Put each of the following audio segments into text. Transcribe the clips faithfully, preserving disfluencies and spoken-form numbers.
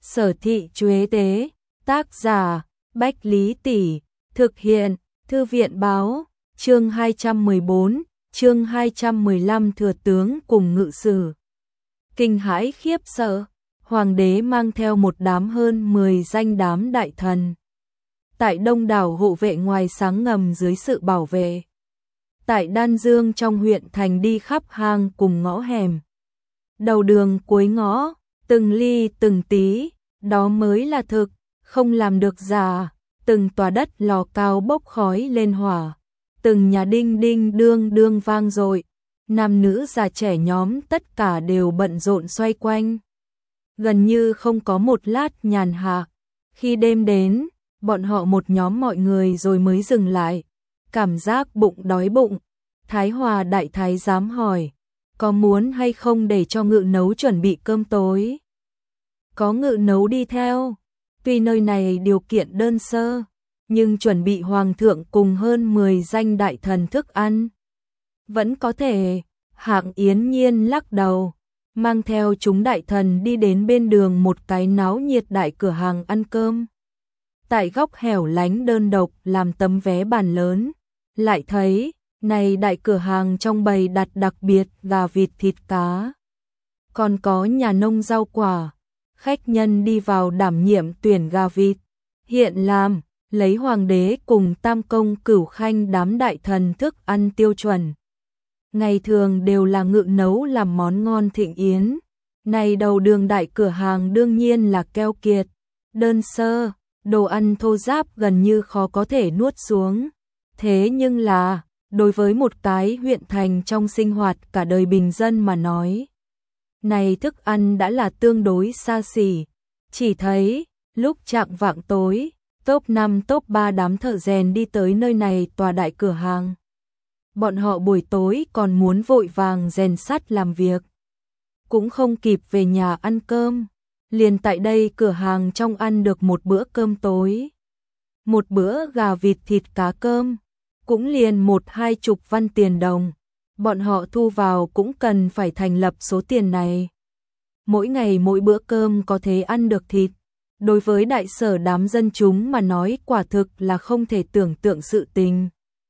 Sở Thị Chuế Tế, tác giả Bách Lý Tỷ, thực hiện Thư viện Báo, chương hai trăm mười bốn, chương hai trăm mười lăm thừa tướng cùng ngự sử. Kinh hãi khiếp sợ, hoàng đế mang theo một đám hơn mười danh đám đại thần. Tại đông đảo hộ vệ ngoài sáng ngầm dưới sự bảo vệ. Tại Đan Dương trong huyện thành đi khắp hang cùng ngõ hẻm. Đầu đường cuối ngõ, từng ly từng tí, đó mới là thực, không làm được giả. Từng tòa đất lò cao bốc khói lên hỏa, từng nhà đinh đinh đương đương vang dội, nam nữ già trẻ nhóm tất cả đều bận rộn xoay quanh. Gần như không có một lát nhàn hạ, khi đêm đến, bọn họ một nhóm mọi người rồi mới dừng lại, cảm giác bụng đói bụng. Thái Hòa đại thái giám hỏi, có muốn hay không để cho ngự nấu chuẩn bị cơm tối? Có ngự nấu đi theo. Tuy nơi này điều kiện đơn sơ, nhưng chuẩn bị hoàng thượng cùng hơn mười danh đại thần thức ăn. Vẫn có thể. Hạng Yến Nhiên lắc đầu, mang theo chúng đại thần đi đến bên đường một cái náo nhiệt đại cửa hàng ăn cơm. Tại góc hẻo lánh đơn độc làm tấm vé bàn lớn, lại thấy, này đại cửa hàng trong bày đặt đặc biệt gà vịt thịt cá. Còn có nhà nông rau quả. Khách nhân đi vào đảm nhiệm tuyển gà vịt, hiện làm, lấy hoàng đế cùng tam công cửu khanh đám đại thần thức ăn tiêu chuẩn. Ngày thường đều là ngự nấu làm món ngon thịnh yến, này đầu đường đại cửa hàng đương nhiên là keo kiệt, đơn sơ, đồ ăn thô ráp gần như khó có thể nuốt xuống. Thế nhưng là, đối với một cái huyện thành trong sinh hoạt cả đời bình dân mà nói, này thức ăn đã là tương đối xa xỉ. Chỉ thấy, lúc chạng vạng tối, top năm top ba đám thợ rèn đi tới nơi này tòa đại cửa hàng. Bọn họ buổi tối còn muốn vội vàng rèn sắt làm việc. Cũng không kịp về nhà ăn cơm. Liền tại đây cửa hàng trong ăn được một bữa cơm tối. Một bữa gà vịt thịt cá cơm. Cũng liền một hai chục văn tiền đồng. Bọn họ thu vào cũng cần phải thành lập số tiền này. Mỗi ngày mỗi bữa cơm có thể ăn được thịt. Đối với đại sở đám dân chúng mà nói quả thực là không thể tưởng tượng sự tình.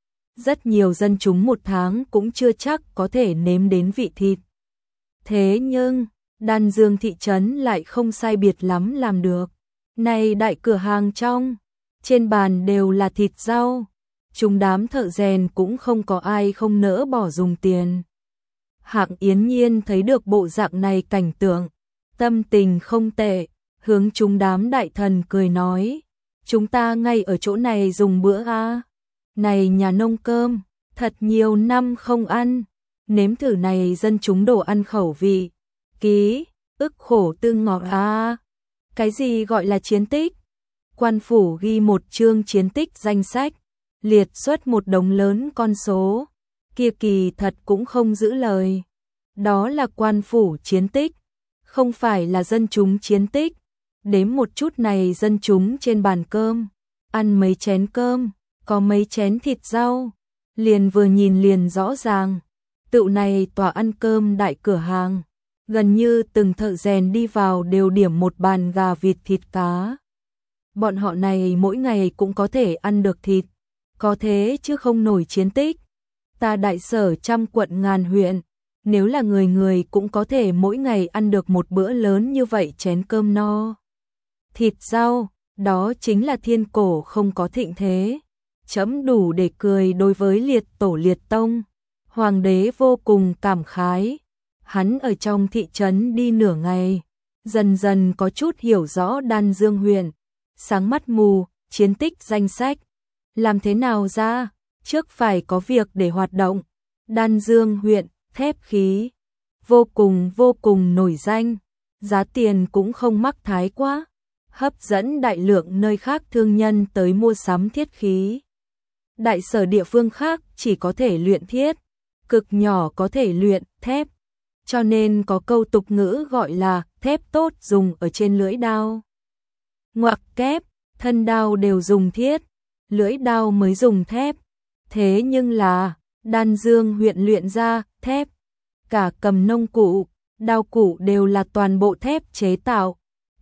Rất nhiều dân chúng một tháng cũng chưa chắc có thể nếm đến vị thịt. Thế nhưng, Đan Dương thị trấn lại không sai biệt lắm làm được. Này đại cửa hàng trong, trên bàn đều là thịt rau. Chúng đám thợ rèn cũng không có ai không nỡ bỏ dùng tiền. Hạng Yến Nhiên thấy được bộ dạng này cảnh tượng, tâm tình không tệ, hướng chúng đám đại thần cười nói, chúng ta ngay ở chỗ này dùng bữa a. Này nhà nông cơm, thật nhiều năm không ăn, nếm thử này dân chúng đồ ăn khẩu vị, ký, ức khổ tư ngọt a. Cái gì gọi là chiến tích? Quan phủ ghi một chương chiến tích danh sách, liệt xuất một đống lớn con số, kia kỳ thật cũng không giữ lời. Đó là quan phủ chiến tích, không phải là dân chúng chiến tích. Đếm một chút này dân chúng trên bàn cơm, ăn mấy chén cơm, có mấy chén thịt rau, liền vừa nhìn liền rõ ràng. Tựu này tòa ăn cơm đại cửa hàng, gần như từng thợ rèn đi vào đều điểm một bàn gà vịt thịt cá. Bọn họ này mỗi ngày cũng có thể ăn được thịt. Có thế chứ không nổi chiến tích. Ta đại sở trăm quận ngàn huyện, nếu là người người cũng có thể mỗi ngày ăn được một bữa lớn như vậy chén cơm no. Thịt rau, đó chính là thiên cổ không có thịnh thế. Chấm đủ để cười đối với liệt tổ liệt tông. Hoàng đế vô cùng cảm khái. Hắn ở trong thị trấn đi nửa ngày, dần dần có chút hiểu rõ Đan Dương huyện. Sáng mắt mù, chiến tích danh sách. Làm thế nào ra? Trước phải có việc để hoạt động. Đan Dương huyện, thép khí. Vô cùng vô cùng nổi danh. Giá tiền cũng không mắc thái quá. Hấp dẫn đại lượng nơi khác thương nhân tới mua sắm thiết khí. Đại sở địa phương khác chỉ có thể luyện thiết. Cực nhỏ có thể luyện thép. Cho nên có câu tục ngữ gọi là thép tốt dùng ở trên lưỡi đao. Ngoặc kép, thân đao đều dùng thiết. Lưỡi đao mới dùng thép. Thế nhưng là, Đan Dương huyện luyện ra thép. Cả cầm nông cụ, đao cụ đều là toàn bộ thép chế tạo.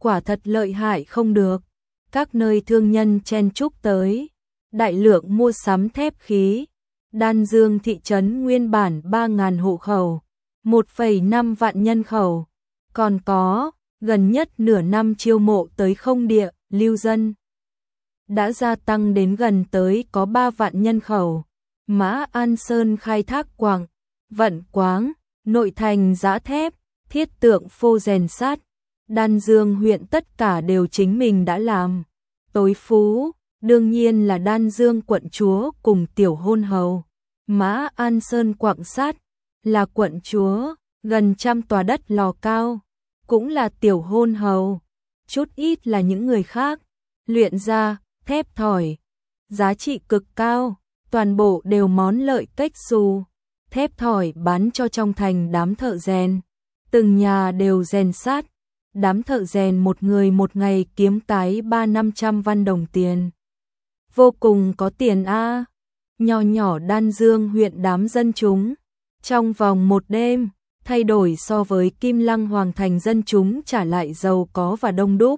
quả thật lợi hại không được. Các nơi thương nhân chen chúc tới, đại lượng mua sắm thép khí. Đan Dương thị trấn nguyên bản ba nghìn hộ khẩu, một phẩy năm vạn nhân khẩu, còn có gần nhất nửa năm chiêu mộ tới không địa lưu dân, đã gia tăng đến gần tới có ba vạn nhân khẩu. Mã An Sơn khai thác quặng, vận quáng, nội thành giã thép, thiết tượng phô rèn sắt, Đan Dương huyện tất cả đều chính mình đã làm. Tối phú, đương nhiên là Đan Dương quận chúa cùng tiểu hôn hầu. Mã An Sơn quặng sắt, là quận chúa, gần trăm tòa đất lò cao, cũng là tiểu hôn hầu. Chút ít là những người khác, luyện ra, thép thỏi, giá trị cực cao, toàn bộ đều món lợi cách xù. Thép thỏi bán cho trong thành đám thợ rèn, từng nhà đều rèn sắt. Đám thợ rèn một người một ngày kiếm tái ba năm trăm văn đồng tiền. Vô cùng có tiền a. À. Nho nhỏ Đan Dương huyện đám dân chúng, trong vòng một đêm, thay đổi so với Kim Lăng Hoàng thành dân chúng trả lại giàu có và đông đúc.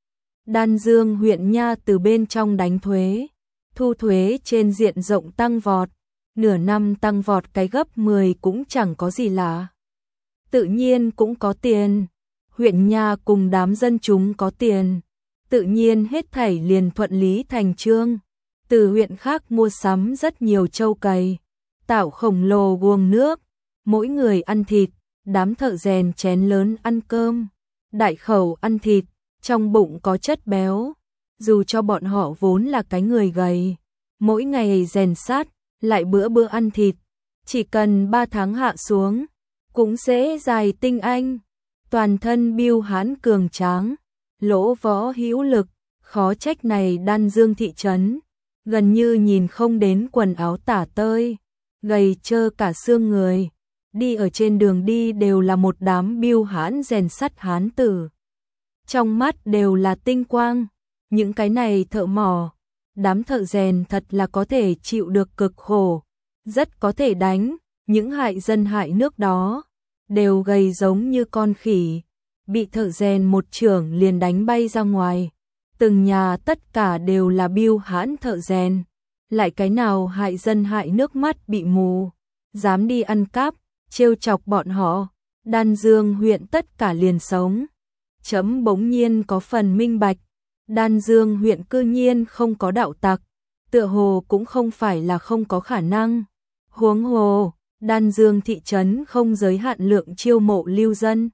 Đan Dương huyện nha từ bên trong đánh thuế, thu thuế trên diện rộng tăng vọt, nửa năm tăng vọt cái gấp mười cũng chẳng có gì lạ. Tự nhiên cũng có tiền. Huyện nha cùng đám dân chúng có tiền, tự nhiên hết thảy liền thuận lý thành chương. Từ huyện khác mua sắm rất nhiều trâu cày, tạo khổng lồ guồng nước, mỗi người ăn thịt, đám thợ rèn chén lớn ăn cơm, đại khẩu ăn thịt, trong bụng có chất béo. Dù cho bọn họ vốn là cái người gầy, mỗi ngày rèn sắt, lại bữa bữa ăn thịt, chỉ cần ba tháng hạ xuống, cũng dễ dài tinh anh. Toàn thân biêu hãn cường tráng, lỗ võ hữu lực, khó trách này Đan Dương thị trấn, gần như nhìn không đến quần áo tả tơi, gầy trơ cả xương người, đi ở trên đường đi đều là một đám biêu hãn rèn sắt hán tử. Trong mắt đều là tinh quang, những cái này thợ mỏ, đám thợ rèn thật là có thể chịu được cực khổ, rất có thể đánh, những hại dân hại nước đó. Đều gầy giống như con khỉ, bị thợ rèn một chưởng liền đánh bay ra ngoài. Từng nhà tất cả đều là biêu hãn thợ rèn, lại cái nào hại dân hại nước mắt bị mù, dám đi ăn cắp, trêu chọc bọn họ. Đan Dương huyện tất cả liền sống. Chấm bỗng nhiên có phần minh bạch, Đan Dương huyện cư nhiên không có đạo tặc, tựa hồ cũng không phải là không có khả năng. Huống hồ Đan Dương thị trấn không giới hạn lượng chiêu mộ lưu dân.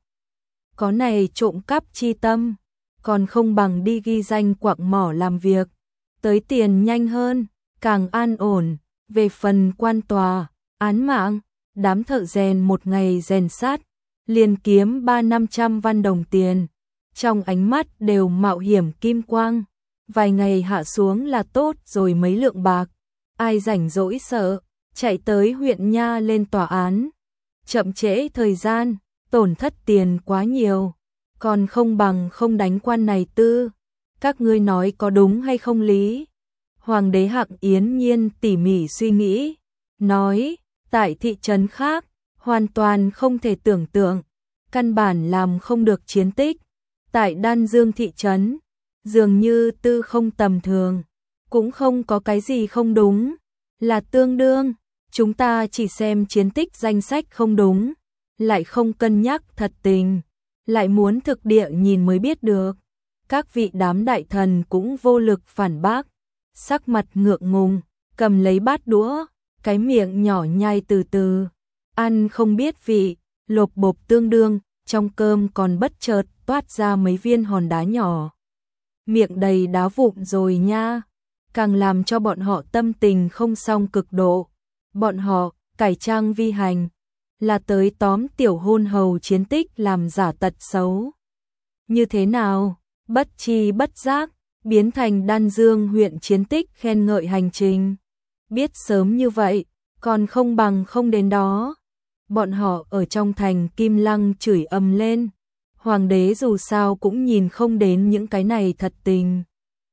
Có này trộm cắp chi tâm, còn không bằng đi ghi danh quặng mỏ làm việc. Tới tiền nhanh hơn, càng an ổn. Về phần quan tòa, án mạng, đám thợ rèn một ngày rèn sắt, liền kiếm ba năm trăm văn đồng tiền. Trong ánh mắt đều mạo hiểm kim quang. Vài ngày hạ xuống là tốt rồi mấy lượng bạc. Ai rảnh rỗi sợ, chạy tới huyện nha lên tòa án. Chậm trễ thời gian, tổn thất tiền quá nhiều, còn không bằng không đánh quan này tư. Các ngươi nói có đúng hay không lý? Hoàng đế Hạng Yến Nhiên tỉ mỉ suy nghĩ, nói, tại thị trấn khác, hoàn toàn không thể tưởng tượng, căn bản làm không được chiến tích. Tại Đan Dương thị trấn, dường như tư không tầm thường, cũng không có cái gì không đúng, là tương đương. Chúng ta chỉ xem chiến tích danh sách không đúng, lại không cân nhắc thật tình, lại muốn thực địa nhìn mới biết được. Các vị đám đại thần cũng vô lực phản bác, sắc mặt ngượng ngùng, cầm lấy bát đũa, cái miệng nhỏ nhai từ từ, ăn không biết vị, lộp bộp tương đương, trong cơm còn bất chợt toát ra mấy viên hòn đá nhỏ. Miệng đầy đá vụn rồi nha, càng làm cho bọn họ tâm tình không xong cực độ. Bọn họ, cải trang vi hành, là tới tóm tiểu hôn hầu chiến tích làm giả tật xấu. Như thế nào, bất chi bất giác, biến thành Đan Dương huyện chiến tích khen ngợi hành trình. Biết sớm như vậy, còn không bằng không đến đó. Bọn họ ở trong thành Kim Lăng chửi ầm lên. Hoàng đế dù sao cũng nhìn không đến những cái này thật tình.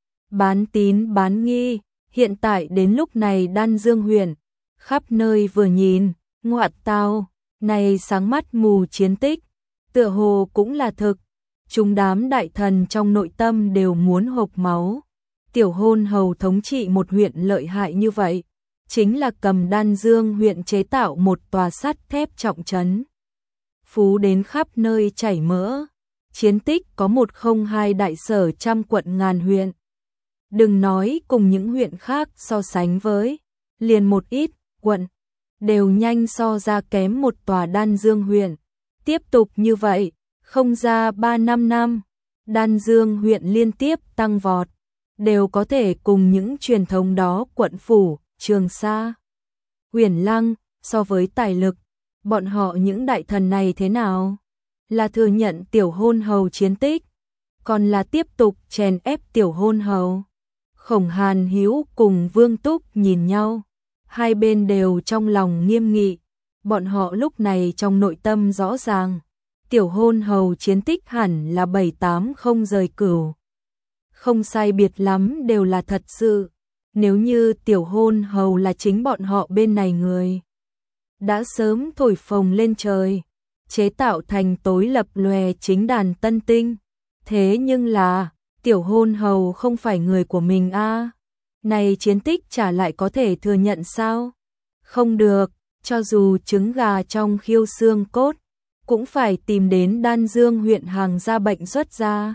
Bán tín bán nghi, hiện tại đến lúc này Đan Dương huyện, khắp nơi vừa nhìn, ngoạn tao, này sáng mắt mù chiến tích, tựa hồ cũng là thực. chúng đám đại thần trong nội tâm đều muốn hộc máu. Tiểu hôn hầu thống trị một huyện lợi hại như vậy, chính là cầm Đan Dương huyện chế tạo một tòa sắt thép trọng trấn. Phú đến khắp nơi chảy mỡ, chiến tích có một không hai đại sở trăm quận ngàn huyện. Đừng nói cùng những huyện khác so sánh với, liền một ít quận, đều nhanh so ra kém một tòa Đan Dương huyện. Tiếp tục như vậy, không ra ba năm năm, Đan Dương huyện liên tiếp tăng vọt, đều có thể cùng những truyền thống đó quận phủ, Trường Sa, Huyền Lăng, so với tài lực, bọn họ những đại thần này thế nào? Là thừa nhận tiểu hôn hầu chiến tích, còn là tiếp tục chèn ép tiểu hôn hầu? Khổng Hàn Hiếu cùng Vương Túc nhìn nhau, hai bên đều trong lòng nghiêm nghị, bọn họ lúc này trong nội tâm rõ ràng, tiểu hôn hầu chiến tích hẳn là bảy tám không rời cửu. Không sai biệt lắm đều là thật sự, nếu như tiểu hôn hầu là chính bọn họ bên này người, đã sớm thổi phồng lên trời, chế tạo thành tối lập lòe chính đàn tân tinh. Thế nhưng là, tiểu hôn hầu không phải người của mình a, à? Này chiến tích chả lại có thể thừa nhận sao? Không được, cho dù trứng gà trong khiêu xương cốt, cũng phải tìm đến Đan Dương huyện hàng ra bệnh xuất ra.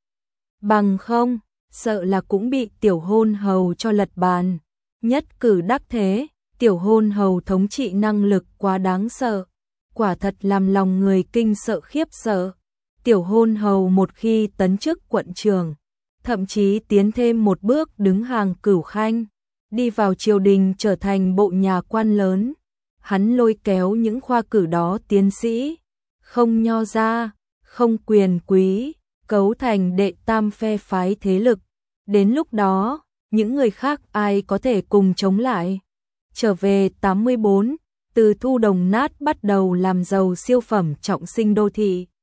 Bằng không, sợ là cũng bị tiểu hôn hầu cho lật bàn. Nhất cử đắc thế, tiểu hôn hầu thống trị năng lực quá đáng sợ, quả thật làm lòng người kinh sợ khiếp sợ. Tiểu hôn hầu một khi tấn chức quận trưởng, thậm chí tiến thêm một bước đứng hàng cửu khanh, đi vào triều đình trở thành bộ nhà quan lớn. Hắn lôi kéo những khoa cử đó tiến sĩ, không nho gia, không quyền quý, cấu thành đệ tam phe phái thế lực. Đến lúc đó, những người khác ai có thể cùng chống lại? Trở về tám mươi bốn, từ thu đồng nát bắt đầu làm giàu siêu phẩm trọng sinh đô thị.